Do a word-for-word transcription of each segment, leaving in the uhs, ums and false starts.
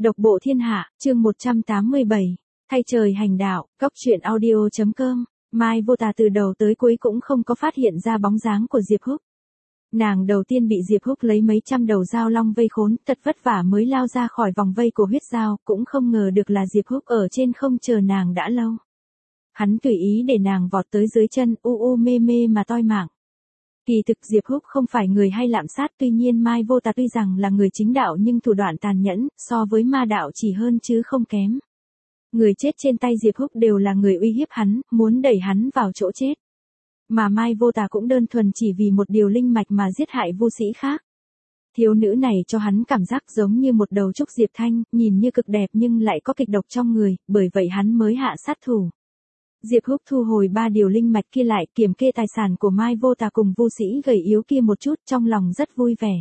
Độc bộ thiên hạ, chương một trăm tám mươi bảy. Thay trời hành đạo, góc truyện audio chấm com. Mai Vô Tà từ đầu tới cuối cũng không có phát hiện ra bóng dáng của Diệp Húc. Nàng đầu tiên bị Diệp Húc lấy mấy trăm đầu dao long vây khốn, thật vất vả mới lao ra khỏi vòng vây của huyết dao, cũng không ngờ được là Diệp Húc ở trên không chờ nàng đã lâu. Hắn tùy ý để nàng vọt tới dưới chân, u u mê mê mà toi mạng. Kỳ thực Diệp Húc không phải người hay lạm sát, tuy nhiên Mai Vô Tà tuy rằng là người chính đạo nhưng thủ đoạn tàn nhẫn, so với ma đạo chỉ hơn chứ không kém. Người chết trên tay Diệp Húc đều là người uy hiếp hắn, muốn đẩy hắn vào chỗ chết. Mà Mai Vô Tà cũng đơn thuần chỉ vì một điều linh mạch mà giết hại vô sĩ khác. Thiếu nữ này cho hắn cảm giác giống như một đầu trúc diệp thanh, nhìn như cực đẹp nhưng lại có kịch độc trong người, bởi vậy hắn mới hạ sát thủ. Diệp Húc thu hồi ba điều linh mạch kia lại, kiểm kê tài sản của Mai Vô Tà cùng vu sĩ gầy yếu kia một chút, trong lòng rất vui vẻ.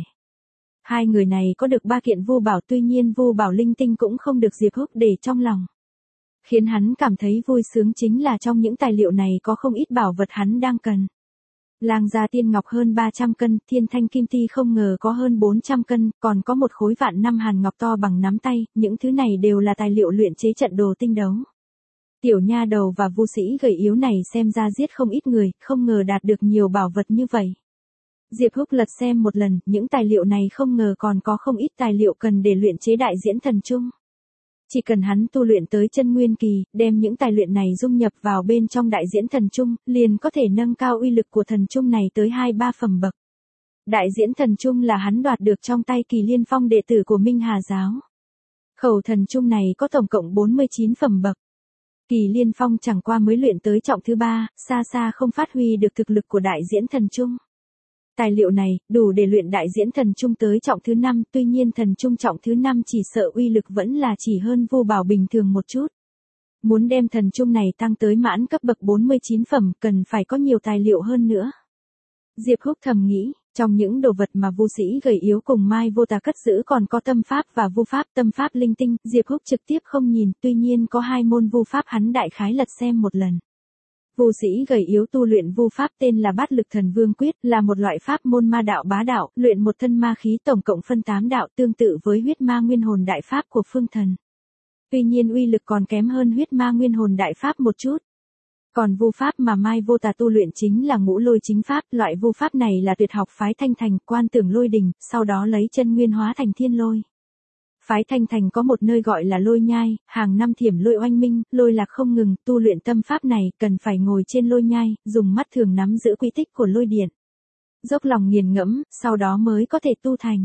Hai người này có được ba kiện vu bảo, tuy nhiên vu bảo linh tinh cũng không được Diệp Húc để trong lòng. Khiến hắn cảm thấy vui sướng chính là trong những tài liệu này có không ít bảo vật hắn đang cần. Lang gia tiên ngọc hơn ba trăm cân, thiên thanh kim ti không ngờ có hơn bốn trăm cân, còn có một khối vạn năm hàn ngọc to bằng nắm tay, những thứ này đều là tài liệu luyện chế trận đồ tinh đấu. Tiểu nha đầu và vu sĩ gầy yếu này xem ra giết không ít người, không ngờ đạt được nhiều bảo vật như vậy. Diệp Húc lật xem một lần, những tài liệu này không ngờ còn có không ít tài liệu cần để luyện chế đại diễn thần trung. Chỉ cần hắn tu luyện tới chân nguyên kỳ, đem những tài luyện này dung nhập vào bên trong đại diễn thần trung, liền có thể nâng cao uy lực của thần trung này tới hai ba phẩm bậc. Đại diễn thần trung là hắn đoạt được trong tay Kỳ Liên Phong đệ tử của Minh Hà giáo. Khẩu thần trung này có tổng cộng bốn mươi chín phẩm bậc. Kỳ Liên Phong chẳng qua mới luyện tới trọng thứ ba, xa xa không phát huy được thực lực của đại diễn thần trung. Tài liệu này, đủ để luyện đại diễn thần trung tới trọng thứ năm, tuy nhiên thần trung trọng thứ năm chỉ sợ uy lực vẫn là chỉ hơn vô bảo bình thường một chút. Muốn đem thần trung này tăng tới mãn cấp bậc bốn mươi chín phẩm, cần phải có nhiều tài liệu hơn nữa. Diệp Húc thầm nghĩ, trong những đồ vật mà vu sĩ gầy yếu cùng Mai Vô Tà cất giữ còn có tâm pháp và vu pháp, tâm pháp linh tinh, Diệp Húc trực tiếp không nhìn, tuy nhiên có hai môn vu pháp hắn đại khái lật xem một lần. Vu sĩ gầy yếu tu luyện vu pháp tên là Bát Lực Thần Vương Quyết, là một loại pháp môn ma đạo bá đạo, luyện một thân ma khí tổng cộng phân tám đạo, tương tự với huyết ma nguyên hồn đại pháp của Phương Thần. Tuy nhiên uy lực còn kém hơn huyết ma nguyên hồn đại pháp một chút. Còn vu pháp mà Mai Vô Tà tu luyện chính là Ngũ Lôi Chính Pháp, loại vu pháp này là tuyệt học phái Thanh Thành, Quan Tưởng Lôi Đình, sau đó lấy chân nguyên hóa thành thiên lôi. Phái Thanh Thành có một nơi gọi là Lôi Nhai, hàng năm thiểm lôi oanh minh, lôi lạc không ngừng, tu luyện tâm pháp này cần phải ngồi trên lôi nhai, dùng mắt thường nắm giữ quy tích của lôi điện. Dốc lòng nghiền ngẫm, sau đó mới có thể tu thành.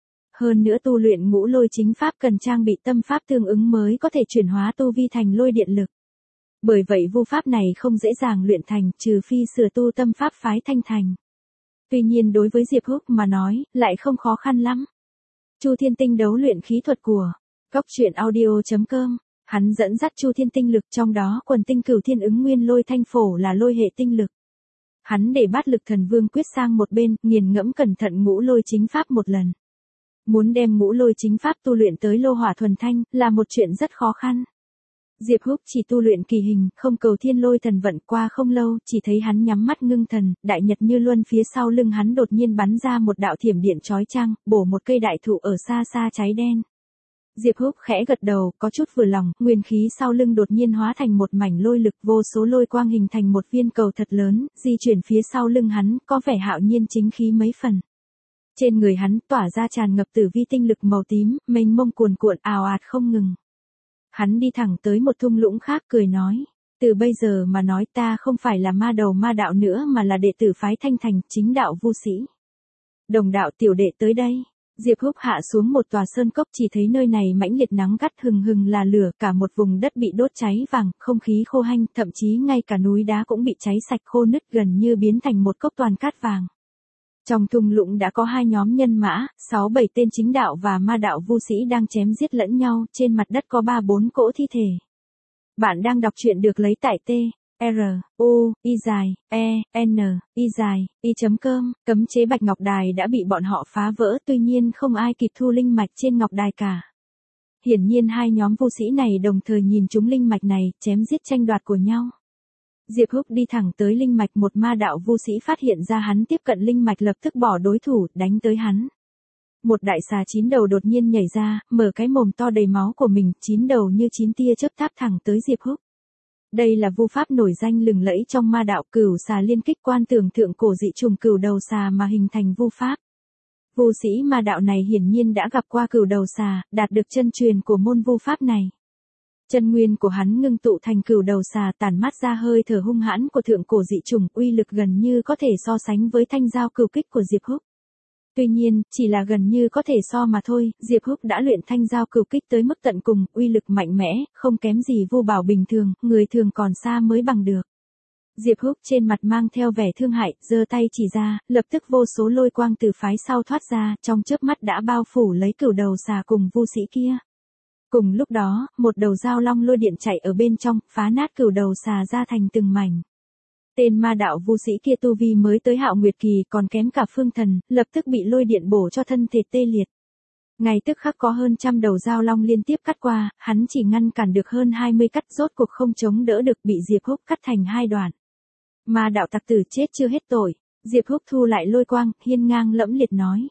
Hơn nữa tu luyện Ngũ Lôi Chính Pháp cần trang bị tâm pháp tương ứng mới có thể chuyển hóa tu vi thành lôi điện lực. Bởi vậy vu pháp này không dễ dàng luyện thành, trừ phi sửa tu tâm pháp phái Thanh Thành. Tuy nhiên đối với Diệp Húc mà nói, lại không khó khăn lắm. Chu Thiên Tinh đấu luyện khí thuật của góc truyện audio chấm com, hắn dẫn dắt Chu Thiên Tinh lực, trong đó quần tinh Cửu Thiên ứng nguyên lôi thanh phổ là lôi hệ tinh lực. Hắn để Bát Lực Thần Vương Quyết sang một bên, nghiền ngẫm cẩn thận Ngũ Lôi Chính Pháp một lần. Muốn đem Ngũ Lôi Chính Pháp tu luyện tới lô hỏa thuần thanh, là một chuyện rất khó khăn. Diệp Húc chỉ tu luyện kỳ hình, không cầu thiên lôi thần vận, qua không lâu, chỉ thấy hắn nhắm mắt ngưng thần, đại nhật như luân phía sau lưng hắn đột nhiên bắn ra một đạo thiểm điện chói chang, bổ một cây đại thụ ở xa xa cháy đen. Diệp Húc khẽ gật đầu, có chút vừa lòng, nguyên khí sau lưng đột nhiên hóa thành một mảnh lôi lực, vô số lôi quang hình thành một viên cầu thật lớn, di chuyển phía sau lưng hắn, có vẻ hạo nhiên chính khí mấy phần. Trên người hắn tỏa ra tràn ngập tử vi tinh lực màu tím, mênh mông cuồn cuộn ào ạt không ngừng. Hắn đi thẳng tới một thung lũng khác, cười nói, từ bây giờ mà nói ta không phải là ma đầu ma đạo nữa mà là đệ tử phái Thanh Thành, chính đạo vu sĩ. Đồng đạo tiểu đệ tới đây. Diệp Húc hạ xuống một tòa sơn cốc, chỉ thấy nơi này mãnh liệt nắng gắt hừng hừng là lửa, cả một vùng đất bị đốt cháy vàng, không khí khô hanh, thậm chí ngay cả núi đá cũng bị cháy sạch khô nứt, gần như biến thành một cốc toàn cát vàng. Trong thung lũng đã có hai nhóm nhân mã, sáu bảy tên chính đạo và ma đạo vu sĩ đang chém giết lẫn nhau, trên mặt đất có ba bốn cỗ thi thể. Bạn đang đọc truyện được lấy tại T, R, U, Y dài, E, N, Y dài, Y chấm com, cấm chế Bạch Ngọc Đài đã bị bọn họ phá vỡ, tuy nhiên không ai kịp thu linh mạch trên Ngọc Đài cả. Hiển nhiên hai nhóm vu sĩ này đồng thời nhìn trúng linh mạch này, chém giết tranh đoạt của nhau. Diệp Húc đi thẳng tới linh mạch, một ma đạo vu sĩ phát hiện ra hắn tiếp cận linh mạch lập tức bỏ đối thủ, đánh tới hắn. Một đại xà chín đầu đột nhiên nhảy ra, mở cái mồm to đầy máu của mình, chín đầu như chín tia chớp tháp thẳng tới Diệp Húc. Đây là vu pháp nổi danh lừng lẫy trong ma đạo Cửu Xà Liên Kích Quan tưởng thượng cổ dị trùng cửu đầu xà mà hình thành vu pháp. Vu sĩ ma đạo này hiển nhiên đã gặp qua cửu đầu xà, đạt được chân truyền của môn vu pháp này. Chân nguyên của hắn ngưng tụ thành cửu đầu xà, tản mát ra hơi thở hung hãn của thượng cổ dị trùng, uy lực gần như có thể so sánh với thanh dao cửu kích của Diệp Húc. Tuy nhiên, chỉ là gần như có thể so mà thôi, Diệp Húc đã luyện thanh dao cửu kích tới mức tận cùng, uy lực mạnh mẽ, không kém gì vu bảo bình thường, người thường còn xa mới bằng được. Diệp Húc trên mặt mang theo vẻ thương hại, giơ tay chỉ ra, lập tức vô số lôi quang từ phái sau thoát ra, trong chớp mắt đã bao phủ lấy cửu đầu xà cùng vu sĩ kia. Cùng lúc đó, một đầu dao long lôi điện chạy ở bên trong, phá nát cửu đầu xà ra thành từng mảnh. Tên ma đạo vu sĩ kia tu vi mới tới Hạo Nguyệt kỳ, còn kém cả phương thần, lập tức bị lôi điện bổ cho thân thể tê liệt. Ngay tức khắc có hơn trăm đầu dao long liên tiếp cắt qua, hắn chỉ ngăn cản được hơn hai mươi cắt, rốt cuộc không chống đỡ được, bị Diệp Húc cắt thành hai đoạn. Ma đạo tặc tử chết chưa hết tội, Diệp Húc thu lại lôi quang, hiên ngang lẫm liệt nói.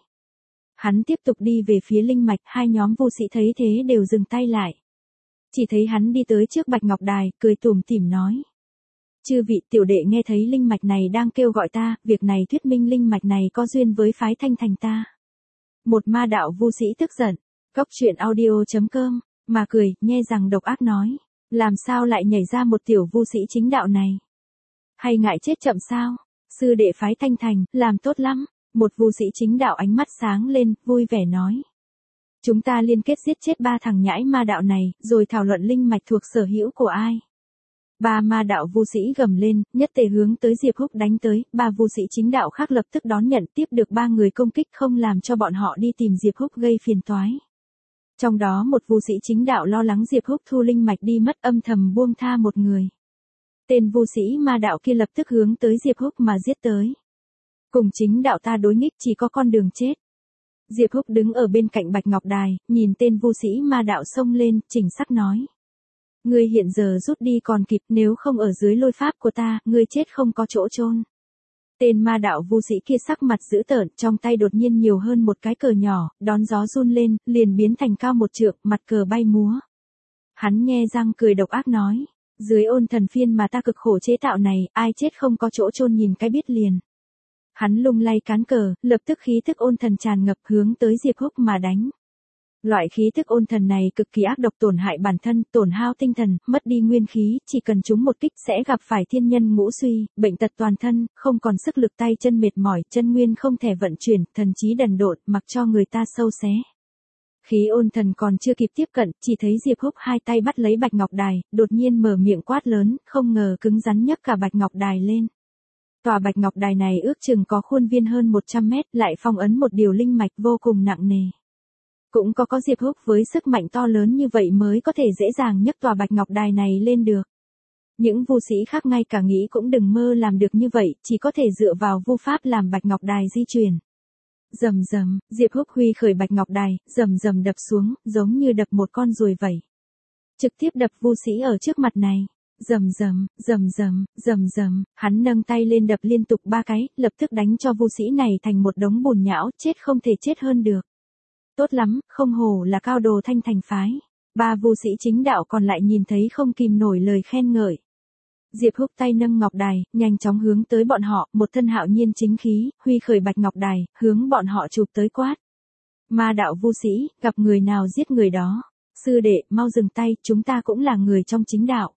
Hắn tiếp tục đi về phía linh mạch, hai nhóm vu sĩ thấy thế đều dừng tay lại. Chỉ thấy hắn đi tới trước Bạch Ngọc Đài, cười tủm tỉm nói. Chư vị tiểu đệ nghe thấy linh mạch này đang kêu gọi ta, việc này thuyết minh linh mạch này có duyên với phái Thanh Thành ta. Một ma đạo vu sĩ tức giận, cóc truyện audio chấm com, mà cười, nhe rằng độc ác nói. Làm sao lại nhảy ra một tiểu vu sĩ chính đạo này? Hay ngại chết chậm sao? Sư đệ phái Thanh Thành, làm tốt lắm. Một vu sĩ chính đạo ánh mắt sáng lên, vui vẻ nói. Chúng ta liên kết giết chết ba thằng nhãi ma đạo này, rồi thảo luận linh mạch thuộc sở hữu của ai. Ba ma đạo vu sĩ gầm lên, nhất tề hướng tới Diệp Húc đánh tới, ba vu sĩ chính đạo khác lập tức đón nhận, tiếp được ba người công kích, không làm cho bọn họ đi tìm Diệp Húc gây phiền toái. Trong đó một vu sĩ chính đạo lo lắng Diệp Húc thu linh mạch đi mất, âm thầm buông tha một người. Tên vu sĩ ma đạo kia lập tức hướng tới Diệp Húc mà giết tới. Cùng chính đạo ta đối nghịch chỉ có con đường chết. Diệp Húc đứng ở bên cạnh Bạch Ngọc Đài, nhìn tên vu sĩ ma đạo xông lên, chỉnh sắc nói. Ngươi hiện giờ rút đi còn kịp, nếu không ở dưới lôi pháp của ta, ngươi chết không có chỗ chôn. Tên ma đạo vu sĩ kia sắc mặt dữ tợn, trong tay đột nhiên nhiều hơn một cái cờ nhỏ, đón gió run lên, liền biến thành cao một trượng, mặt cờ bay múa. Hắn nhe răng cười độc ác nói, dưới ôn thần phiên mà ta cực khổ chế tạo này, ai chết không có chỗ chôn nhìn cái biết liền. Hắn lung lay cán cờ, lập tức khí thức ôn thần tràn ngập hướng tới Diệp Húc mà đánh. Loại khí thức ôn thần này cực kỳ ác độc, tổn hại bản thân, tổn hao tinh thần, mất đi nguyên khí, chỉ cần trúng một kích sẽ gặp phải thiên nhân ngũ suy, bệnh tật toàn thân, không còn sức lực, tay chân mệt mỏi, chân nguyên không thể vận chuyển, thần trí đần độn, mặc cho người ta sâu xé. Khí ôn thần còn chưa kịp tiếp cận, chỉ thấy Diệp Húc hai tay bắt lấy Bạch Ngọc Đài, đột nhiên mở miệng quát lớn, không ngờ cứng rắn nhấc cả Bạch Ngọc Đài lên. Tòa Bạch Ngọc Đài này ước chừng có khuôn viên hơn một trăm mét, lại phong ấn một điều linh mạch vô cùng nặng nề. Cũng có có Diệp Húc với sức mạnh to lớn như vậy mới có thể dễ dàng nhấc tòa Bạch Ngọc Đài này lên được. Những vu sĩ khác ngay cả nghĩ cũng đừng mơ làm được như vậy, chỉ có thể dựa vào vu pháp làm Bạch Ngọc Đài di chuyển. Rầm rầm, Diệp Húc huy khởi Bạch Ngọc Đài, rầm rầm đập xuống, giống như đập một con ruồi vậy. Trực tiếp đập vu sĩ ở trước mặt này. Rầm rầm, rầm rầm, rầm rầm, hắn nâng tay lên đập liên tục ba cái, lập tức đánh cho vu sĩ này thành một đống bùn nhão, chết không thể chết hơn được. Tốt lắm, không hổ là cao đồ Thanh Thành phái. Ba vu sĩ chính đạo còn lại nhìn thấy không kìm nổi lời khen ngợi. Diệp Húc tay nâng ngọc đài, nhanh chóng hướng tới bọn họ, một thân hạo nhiên chính khí, huy khởi Bạch Ngọc Đài, hướng bọn họ chụp tới quát. Ma đạo vu sĩ, gặp người nào giết người đó. Sư đệ, mau dừng tay, chúng ta cũng là người trong chính đạo.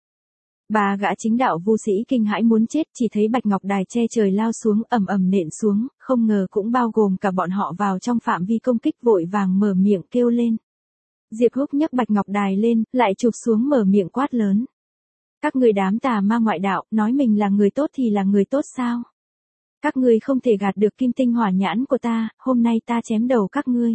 Ba gã chính đạo vu sĩ kinh hãi muốn chết, chỉ thấy Bạch Ngọc Đài che trời lao xuống, ầm ầm nện xuống, không ngờ cũng bao gồm cả bọn họ vào trong phạm vi công kích, vội vàng mở miệng kêu lên. Diệp Húc nhấc Bạch Ngọc Đài lên, lại chụp xuống mở miệng quát lớn. Các người đám tà ma ngoại đạo, nói mình là người tốt thì là người tốt sao? Các ngươi không thể gạt được kim tinh hỏa nhãn của ta, hôm nay ta chém đầu các ngươi.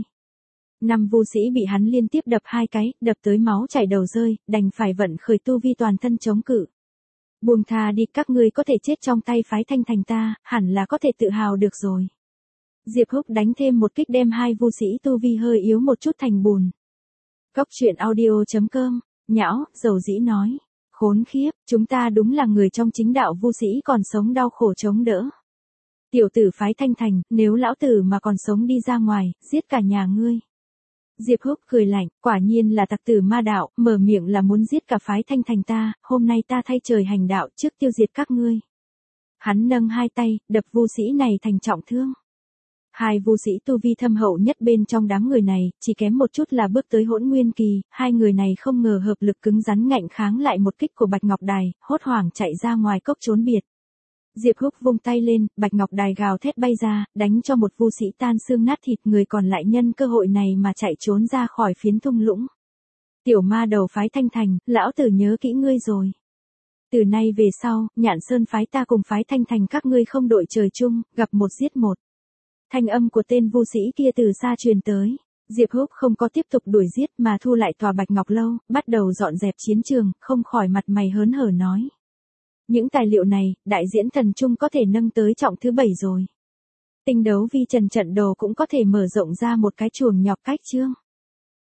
Năm vu sĩ bị hắn liên tiếp đập hai cái, đập tới máu chảy đầu rơi, đành phải vận khởi tu vi toàn thân chống cự. Buông tha đi, các ngươi có thể chết trong tay phái Thanh Thành ta, hẳn là có thể tự hào được rồi. Diệp Húc đánh thêm một kích đem hai vu sĩ tu vi hơi yếu một chút thành bùn. Cóc truyện audio chấm com, nhão, dầu dĩ nói. Khốn khiếp, chúng ta đúng là người trong chính đạo vu sĩ còn sống đau khổ chống đỡ. Tiểu tử phái Thanh Thành, nếu lão tử mà còn sống đi ra ngoài, giết cả nhà ngươi. Diệp Húc cười lạnh, quả nhiên là tặc tử ma đạo, mở miệng là muốn giết cả phái Thanh Thành ta, hôm nay ta thay trời hành đạo trước tiêu diệt các ngươi. Hắn nâng hai tay, đập vu sĩ này thành trọng thương. Hai vu sĩ tu vi thâm hậu nhất bên trong đám người này, chỉ kém một chút là bước tới hỗn nguyên kỳ, hai người này không ngờ hợp lực cứng rắn ngạnh kháng lại một kích của Bạch Ngọc Đài, hốt hoảng chạy ra ngoài cốc trốn biệt. Diệp Húc vung tay lên, Bạch Ngọc Đài gào thét bay ra, đánh cho một vu sĩ tan xương nát thịt, người còn lại nhân cơ hội này mà chạy trốn ra khỏi phiến thung lũng. Tiểu ma đầu phái Thanh Thành, lão tử nhớ kỹ ngươi rồi. Từ nay về sau, Nhạn Sơn phái ta cùng phái Thanh Thành các ngươi không đội trời chung, gặp một giết một. Thanh âm của tên vu sĩ kia từ xa truyền tới. Diệp Húc không có tiếp tục đuổi giết mà thu lại tòa Bạch Ngọc Lâu, bắt đầu dọn dẹp chiến trường, không khỏi mặt mày hớn hở nói. Những tài liệu này, đại diễn thần trung có thể nâng tới trọng thứ bảy rồi. Tinh đấu vi trần trận đồ cũng có thể mở rộng ra một cái chuồng nhọc cách chương.